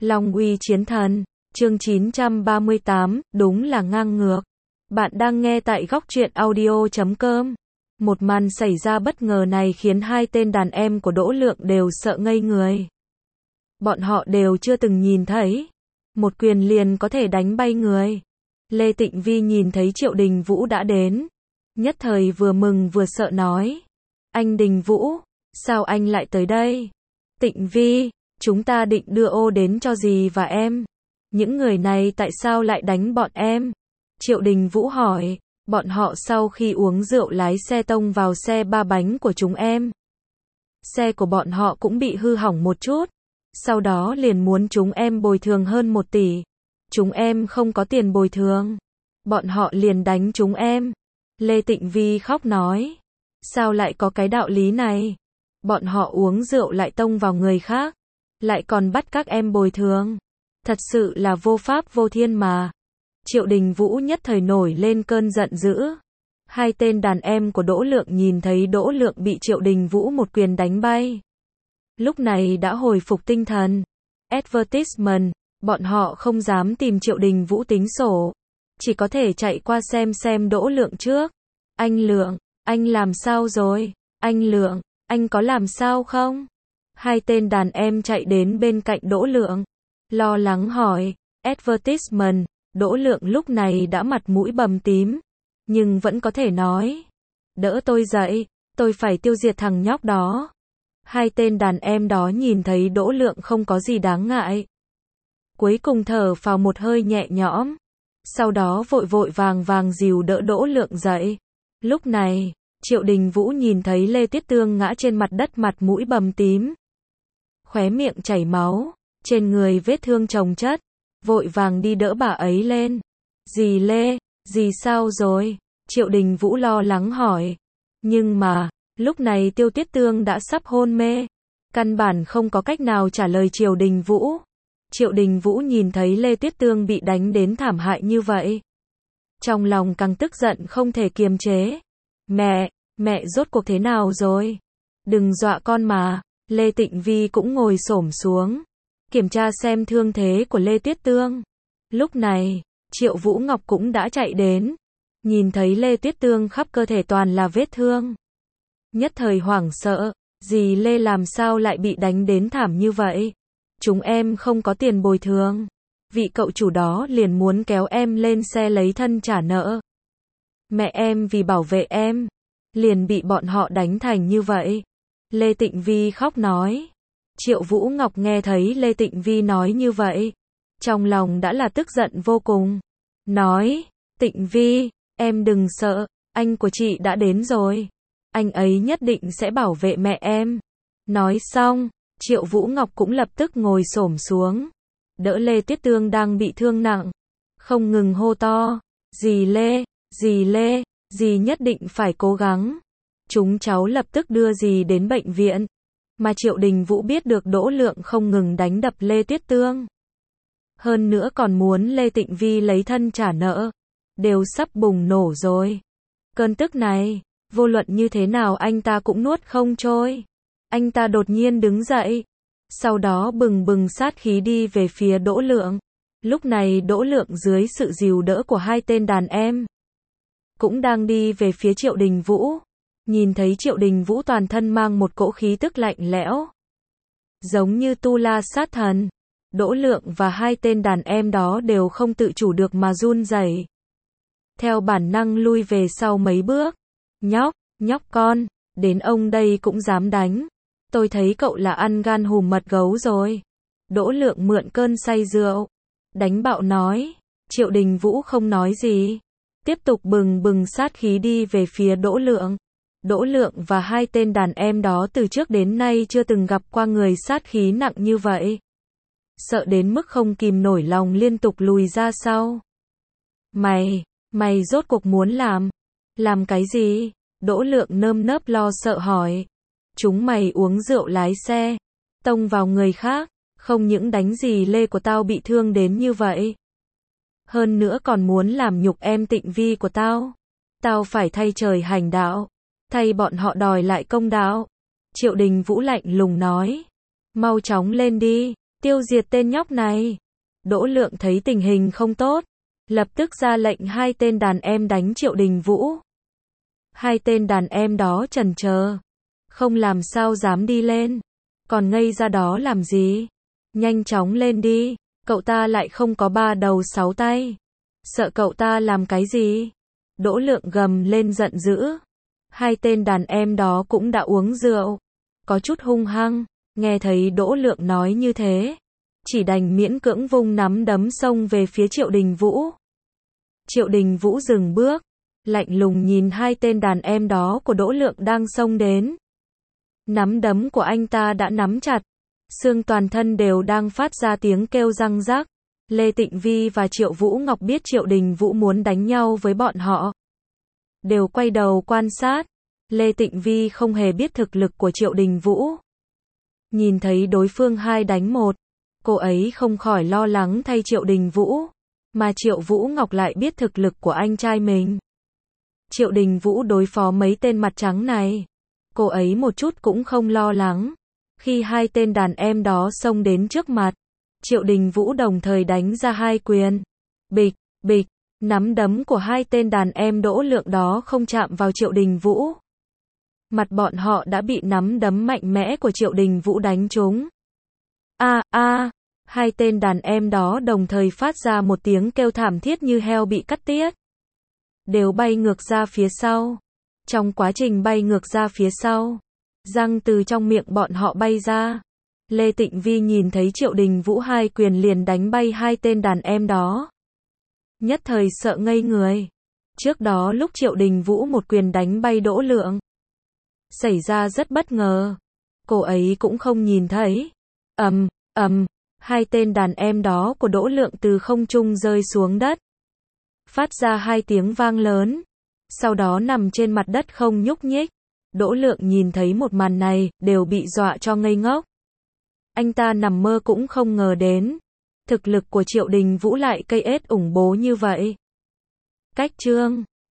Long uy chiến thần, chương 938, đúng là ngang ngược. Bạn đang nghe tại góc truyện audio.com. Một màn xảy ra bất ngờ này khiến hai tên đàn em của Đỗ Lượng đều sợ ngây người. Bọn họ đều chưa từng nhìn thấy. Một quyền liền có thể đánh bay người. Lê Tịnh Vi nhìn thấy Triệu Đình Vũ đã đến. Nhất thời vừa mừng vừa sợ nói. Anh Đình Vũ, sao anh lại tới đây? Tịnh Vi, chúng ta định đưa ô đến cho dì và em. Những người này tại sao lại đánh bọn em? Triệu Đình Vũ hỏi. Bọn họ sau khi uống rượu lái xe tông vào xe ba bánh của chúng em. Xe của bọn họ cũng bị hư hỏng một chút. Sau đó liền muốn chúng em bồi thường hơn 1 tỷ. Chúng em không có tiền bồi thường. Bọn họ liền đánh chúng em. Lê Tịnh Vi khóc nói. Sao lại có cái đạo lý này? Bọn họ uống rượu lại tông vào người khác. Lại còn bắt các em bồi thường. Thật sự là vô pháp vô thiên mà. Triệu Đình Vũ nhất thời nổi lên cơn giận dữ. Hai tên đàn em của Đỗ Lượng nhìn thấy Đỗ Lượng bị Triệu Đình Vũ một quyền đánh bay. Lúc này đã hồi phục tinh thần. Advertisement, bọn họ không dám tìm Triệu Đình Vũ tính sổ. Chỉ có thể chạy qua xem Đỗ Lượng trước. Anh Lượng, anh làm sao rồi? Anh Lượng, anh có làm sao không? Hai tên đàn em chạy đến bên cạnh Đỗ Lượng. Lo lắng hỏi. Advertisement, Đỗ Lượng lúc này đã mặt mũi bầm tím. Nhưng vẫn có thể nói. Đỡ tôi dậy, tôi phải tiêu diệt thằng nhóc đó. Hai tên đàn em đó nhìn thấy Đỗ Lượng không có gì đáng ngại. Cuối cùng thở phào một hơi nhẹ nhõm. Sau đó vội vàng dìu đỡ Đỗ Lượng dậy. Lúc này, Triệu Đình Vũ nhìn thấy Lê Tiết Tương ngã trên mặt đất mặt mũi bầm tím. Khóe miệng chảy máu, trên người vết thương chồng chất. Vội vàng đi đỡ bà ấy lên. Dì Lê, dì sao rồi? Triệu Đình Vũ lo lắng hỏi. Nhưng mà, lúc này Tiêu Tiết Tương đã sắp hôn mê. Căn bản không có cách nào trả lời Triệu Đình Vũ. Triệu Đình Vũ nhìn thấy Lê Tiết Tương bị đánh đến thảm hại như vậy. Trong lòng càng tức giận không thể kiềm chế. Mẹ rốt cuộc thế nào rồi? Đừng dọa con mà. Lê Tịnh Vi cũng ngồi xổm xuống. Kiểm tra xem thương thế của Lê Tiết Tương. Lúc này, Triệu Vũ Ngọc cũng đã chạy đến. Nhìn thấy Lê Tiết Tương khắp cơ thể toàn là vết thương. Nhất thời hoảng sợ, dì Lê làm sao lại bị đánh đến thảm như vậy? Chúng em không có tiền bồi thường. Vị cậu chủ đó liền muốn kéo em lên xe lấy thân trả nợ. Mẹ em vì bảo vệ em, liền bị bọn họ đánh thành như vậy. Lê Tịnh Vi khóc nói. Triệu Vũ Ngọc nghe thấy Lê Tịnh Vi nói như vậy. Trong lòng đã là tức giận vô cùng. Nói, Tịnh Vi, em đừng sợ, anh của chị đã đến rồi. Anh ấy nhất định sẽ bảo vệ mẹ em. Nói xong, Triệu Vũ Ngọc cũng lập tức ngồi xổm xuống. Đỡ Lê Tiết Tương đang bị thương nặng. Không ngừng hô to. Dì Lê, dì nhất định phải cố gắng. Chúng cháu lập tức đưa dì đến bệnh viện. Mà Triệu Đình Vũ biết được Đỗ Lượng không ngừng đánh đập Lê Tiết Tương. Hơn nữa còn muốn Lê Tịnh Vi lấy thân trả nợ. Đều sắp bùng nổ rồi. Cơn tức này, vô luận như thế nào anh ta cũng nuốt không trôi. Anh ta đột nhiên đứng dậy. Sau đó bừng sát khí đi về phía Đỗ Lượng. Lúc này Đỗ Lượng dưới sự dìu đỡ của hai tên đàn em. Cũng đang đi về phía Triệu Đình Vũ. Nhìn thấy Triệu Đình Vũ toàn thân mang một cỗ khí tức lạnh lẽo. Giống như tu la sát thần. Đỗ Lượng và hai tên đàn em đó đều không tự chủ được mà run rẩy. Theo bản năng lui về sau mấy bước. Nhóc con, đến ông đây cũng dám đánh. Tôi thấy cậu là ăn gan hùm mật gấu rồi. Đỗ Lượng mượn cơn say rượu. Đánh bạo nói. Triệu Đình Vũ không nói gì. Tiếp tục bừng sát khí đi về phía Đỗ Lượng. Đỗ Lượng và hai tên đàn em đó từ trước đến nay chưa từng gặp qua người sát khí nặng như vậy. Sợ đến mức không kìm nổi lòng liên tục lùi ra sau. Mày rốt cuộc muốn làm cái gì? Đỗ Lượng nơm nớp lo sợ hỏi. Chúng mày uống rượu lái xe, tông vào người khác, không những đánh dì Lê của tao bị thương đến như vậy. Hơn nữa còn muốn làm nhục em Tịnh Vi của tao. Tao phải thay trời hành đạo. Thay bọn họ đòi lại công đạo. Triệu Đình Vũ lạnh lùng nói. Mau chóng lên đi, tiêu diệt tên nhóc này. Đỗ Lượng thấy tình hình không tốt, lập tức ra lệnh hai tên đàn em đánh Triệu Đình Vũ. Hai tên đàn em đó chần chờ, không làm sao dám đi lên, còn ngây ra đó làm gì? Nhanh chóng lên đi, cậu ta lại không có 3 đầu 6 tay. Sợ cậu ta làm cái gì? Đỗ Lượng gầm lên giận dữ. Hai tên đàn em đó cũng đã uống rượu, có chút hung hăng, nghe thấy Đỗ Lượng nói như thế, chỉ đành miễn cưỡng vung nắm đấm xông về phía Triệu Đình Vũ. Triệu Đình Vũ dừng bước, lạnh lùng nhìn hai tên đàn em đó của Đỗ Lượng đang xông đến. Nắm đấm của anh ta đã nắm chặt, xương toàn thân đều đang phát ra tiếng kêu răng rắc. Lê Tịnh Vi và Triệu Vũ Ngọc biết Triệu Đình Vũ muốn đánh nhau với bọn họ, đều quay đầu quan sát. Lê Tịnh Vi không hề biết thực lực của Triệu Đình Vũ. Nhìn thấy đối phương 2 đánh 1, cô ấy không khỏi lo lắng thay Triệu Đình Vũ, mà Triệu Vũ Ngọc lại biết thực lực của anh trai mình. Triệu Đình Vũ đối phó mấy tên mặt trắng này, cô ấy một chút cũng không lo lắng. Khi hai tên đàn em đó xông đến trước mặt, Triệu Đình Vũ đồng thời đánh ra 2 quyền. Bịch, bịch, nắm đấm của hai tên đàn em Đỗ Lượng đó không chạm vào Triệu Đình Vũ. Mặt bọn họ đã bị nắm đấm mạnh mẽ của Triệu Đình Vũ đánh trúng. Hai tên đàn em đó đồng thời phát ra một tiếng kêu thảm thiết như heo bị cắt tiết. Đều bay ngược ra phía sau. Trong quá trình bay ngược ra phía sau, răng từ trong miệng bọn họ bay ra. Lê Tịnh Vi nhìn thấy Triệu Đình Vũ 2 quyền liền đánh bay hai tên đàn em đó, nhất thời sợ ngây người. Trước đó lúc Triệu Đình Vũ một quyền đánh bay Đỗ Lượng, xảy ra rất bất ngờ, cô ấy cũng không nhìn thấy. Hai tên đàn em đó của Đỗ Lượng từ không trung rơi xuống đất, phát ra 2 tiếng vang lớn, sau đó nằm trên mặt đất không nhúc nhích. Đỗ Lượng nhìn thấy một màn này, đều bị dọa cho ngây ngốc. Anh ta nằm mơ cũng không ngờ đến, thực lực của Triệu Đình Vũ lại cây ết ủng bố như vậy. Cách chương